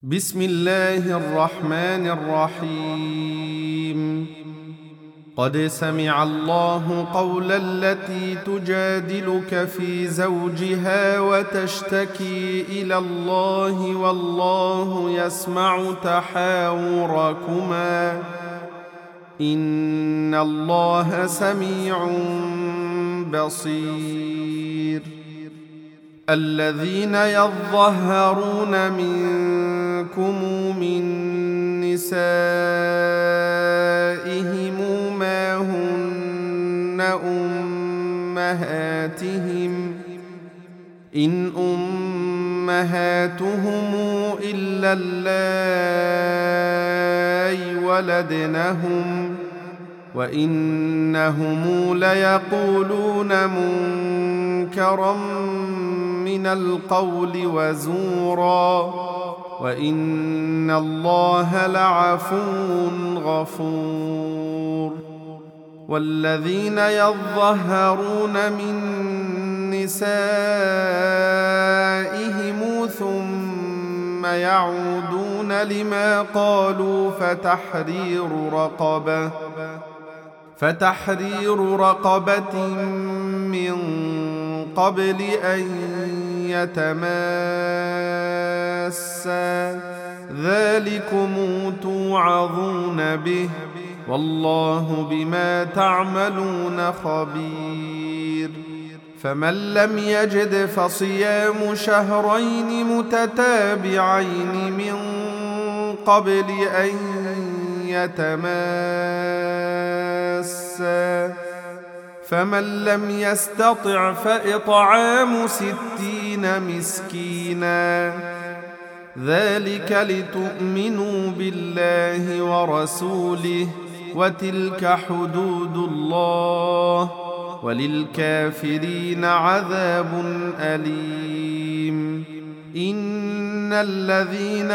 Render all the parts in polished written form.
بسم الله الرحمن الرحيم. قد سمع الله قول التي تجادلك في زوجها وتشتكي إلى الله والله يسمع تحاوركما إن الله سميع بصير. الذين يظهرون منكم من نسائهم ما هن أمهاتهم إن أمهاتهم إلا اللائي ولدنهم وإنهم ليقولون منكرا من القول وزورا وإن الله لعفو غفور. والذين يظهرون من نسائهم ثم يعودون لما قالوا فتحرير رقبة من قبل أن يتماسا ذلكم توعظون به والله بما تعملون خبير. فمن لم يجد فصيام شهرين متتابعين من قبل أن يتماسا فمن لم يستطع فإطعام 60 مسكينا ذلك لتؤمنوا بالله ورسوله وتلك حدود الله وللكافرين عذاب أليم. إن الذين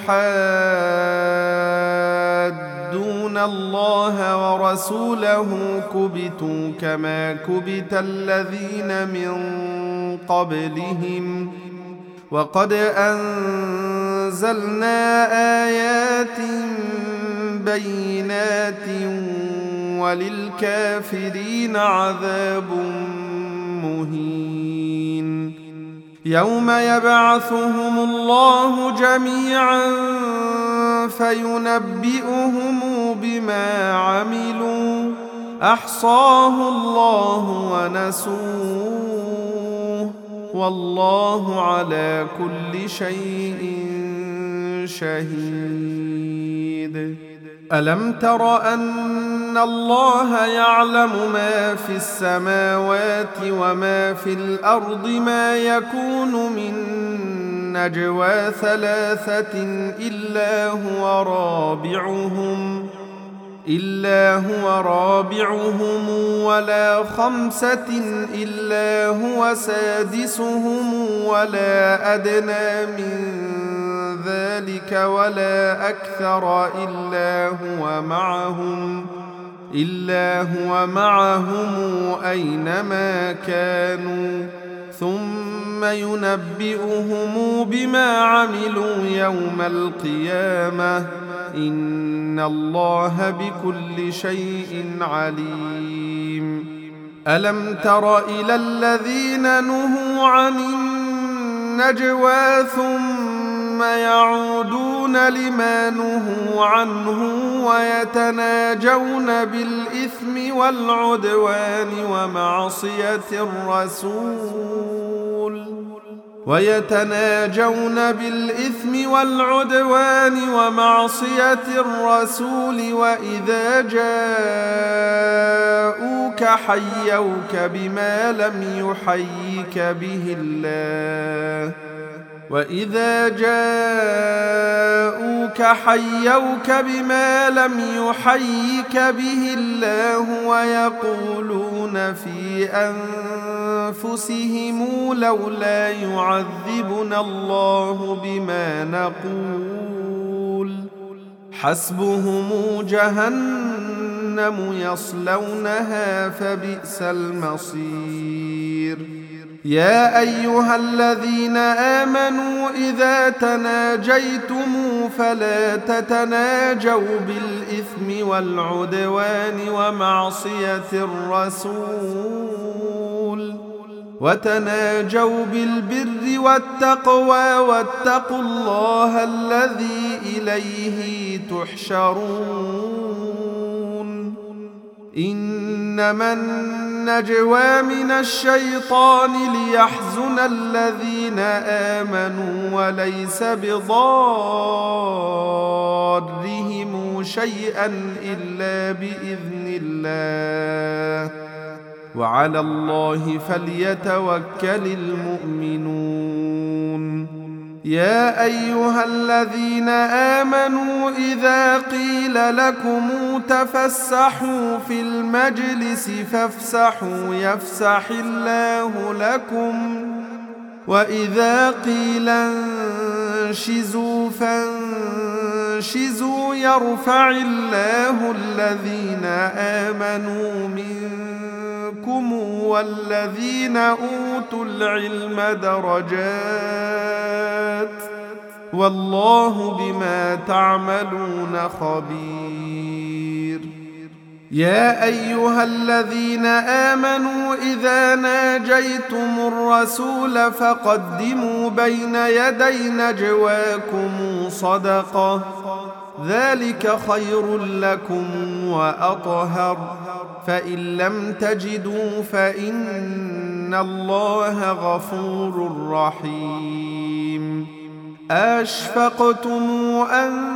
يحادون الله ورسوله كبتوا كما كبت الذين من قبلهم وقد أنزلنا آيات بينات وللكافرين عذاب مهين. يوم يبعثهم الله جميعا فينبئهم بما عملوا أحصاه الله ونسوه والله على كل شيء شهيد. ألم تر أن الله يعلم ما في السماوات وما في الأرض ما يكون من نجوى 3 إلا هو رابعهم ولا 5 إلا هو سادسهم ولا أدنى من ذلك ولا أكثر إلا هو معهم أينما كانوا ثم ينبئهم بما عملوا يوم القيامة إن الله بكل شيء عليم. ألم تر إلى الذين نهوا عن النجوى ثم يعودون لما نهوا عنه ويتناجون بالإثم والعدوان ومعصية الرسول وإذا جاءوك حيوك بما لم يحيك به الله ويقولون في أنفسهم لولا يعذبنا الله بما نقول حسبهم جهنم يصلونها فبئس المصير. يا أيها الذين آمنوا إذا تناجيتم فلا تتناجوا بالإثم والعدوان ومعصية الرسول، وتناجوا بالبر والتقوى واتقوا الله الذي إليه تحشرون. إنما النجوى من الشيطان ليحزن الذين آمنوا وليس بضارهم شيئا إلا بإذن الله، وعلى الله فليتوكل المؤمنون. يا أيها الذين آمنوا إذا قيل لكم تفسحوا في المجلس فافسحوا يفسح الله لكم، وإذا قيل انشزوا فانشزوا يرفع الله الذين آمنوا منكم والذين أوتوا العلم درجات، والله بما تعملون خبير. يا أيها الذين آمنوا إذا ناجيتم الرسول فقدموا بين يدي نجواكم صدقة، ذلك خير لكم وأطهر، فإن لم تجدوا فإن الله غفور رحيم. أشفقتم أن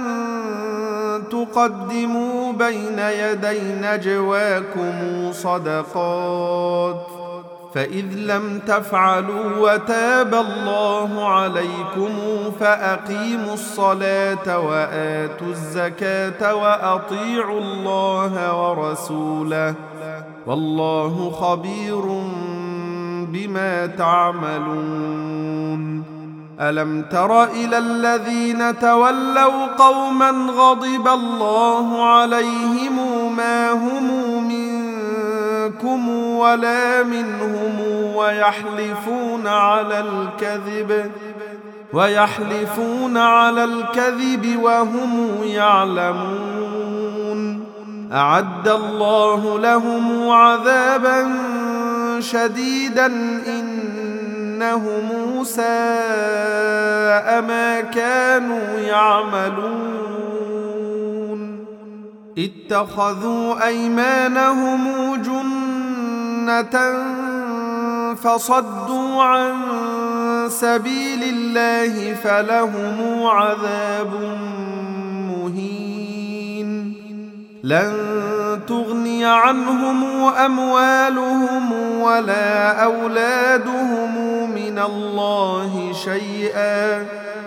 تقدموا بين يدي نجواكم صدقات، فإذ لم تفعلوا وتاب الله عليكم فأقيموا الصلاة وآتوا الزكاة وأطيعوا الله ورسوله، والله خبير بما تعملون. ألم تر إلى الذين تولوا قوما غضب الله عليهم ما هم منكم ولا منهم ويحلفون على الكذب وهم يعلمون. أعد الله لهم عذابا شديدا إنهم ساء ما كانوا يعملون. اتخذوا أيمانهم جنة فصدوا عن سبيل الله فلهم عذاب مهين. لن تغني عنهم أموالهم ولا أولادهم من الله شيئا،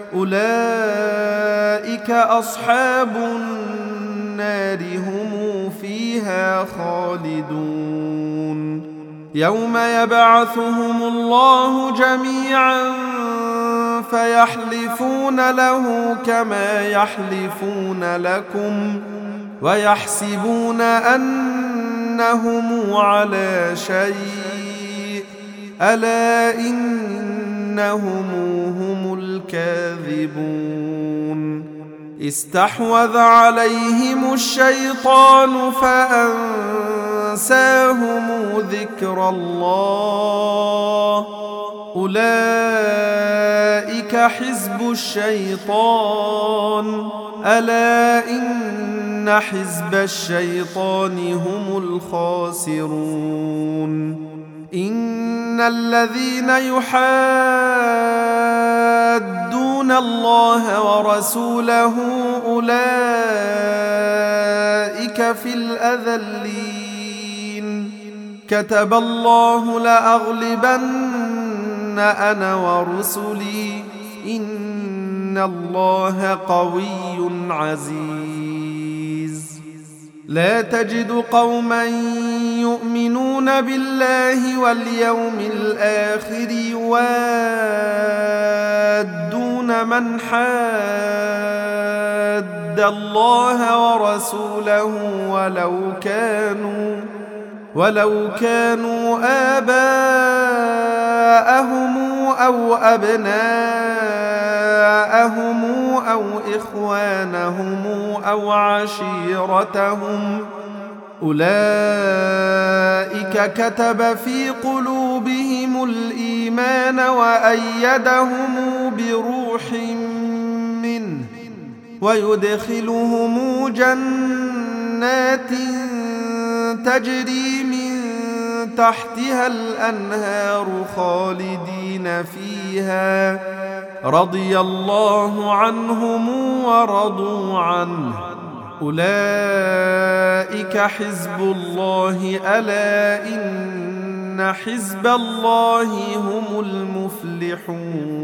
أولئك أصحاب النار هم فيها خالدون. يوم يبعثهم الله جميعا فيحلفون له كما يحلفون لكم ويحسبون أنهم على شيء، ألا إنهم هم الكاذبون. استحوذ عليهم الشيطان فأنساهم ذكر الله، أولئك حزب الشيطان، ألا إن حزب الشيطان هم الخاسرون. إن الذين يحادون الله ورسوله أولئك في الأذلين. كتب الله لأغلبن أنا ورسلي إن الله قوي عزيز. لا تجد قوما يؤمنون بالله واليوم الآخر يوادون من حاد الله ورسوله ولو كانوا آباءهم أو أبناءهم أو إخوانهم أو عشيرتهم أولئك كتب في قلوبهم الإيمان وأيدهم بروح منه ويدخلهم جنات تجري من تحتها الأنهار خالدين فيها رضي الله عنهم ورضوا عنه أولئك حزب الله ألا إن حزب الله هم المفلحون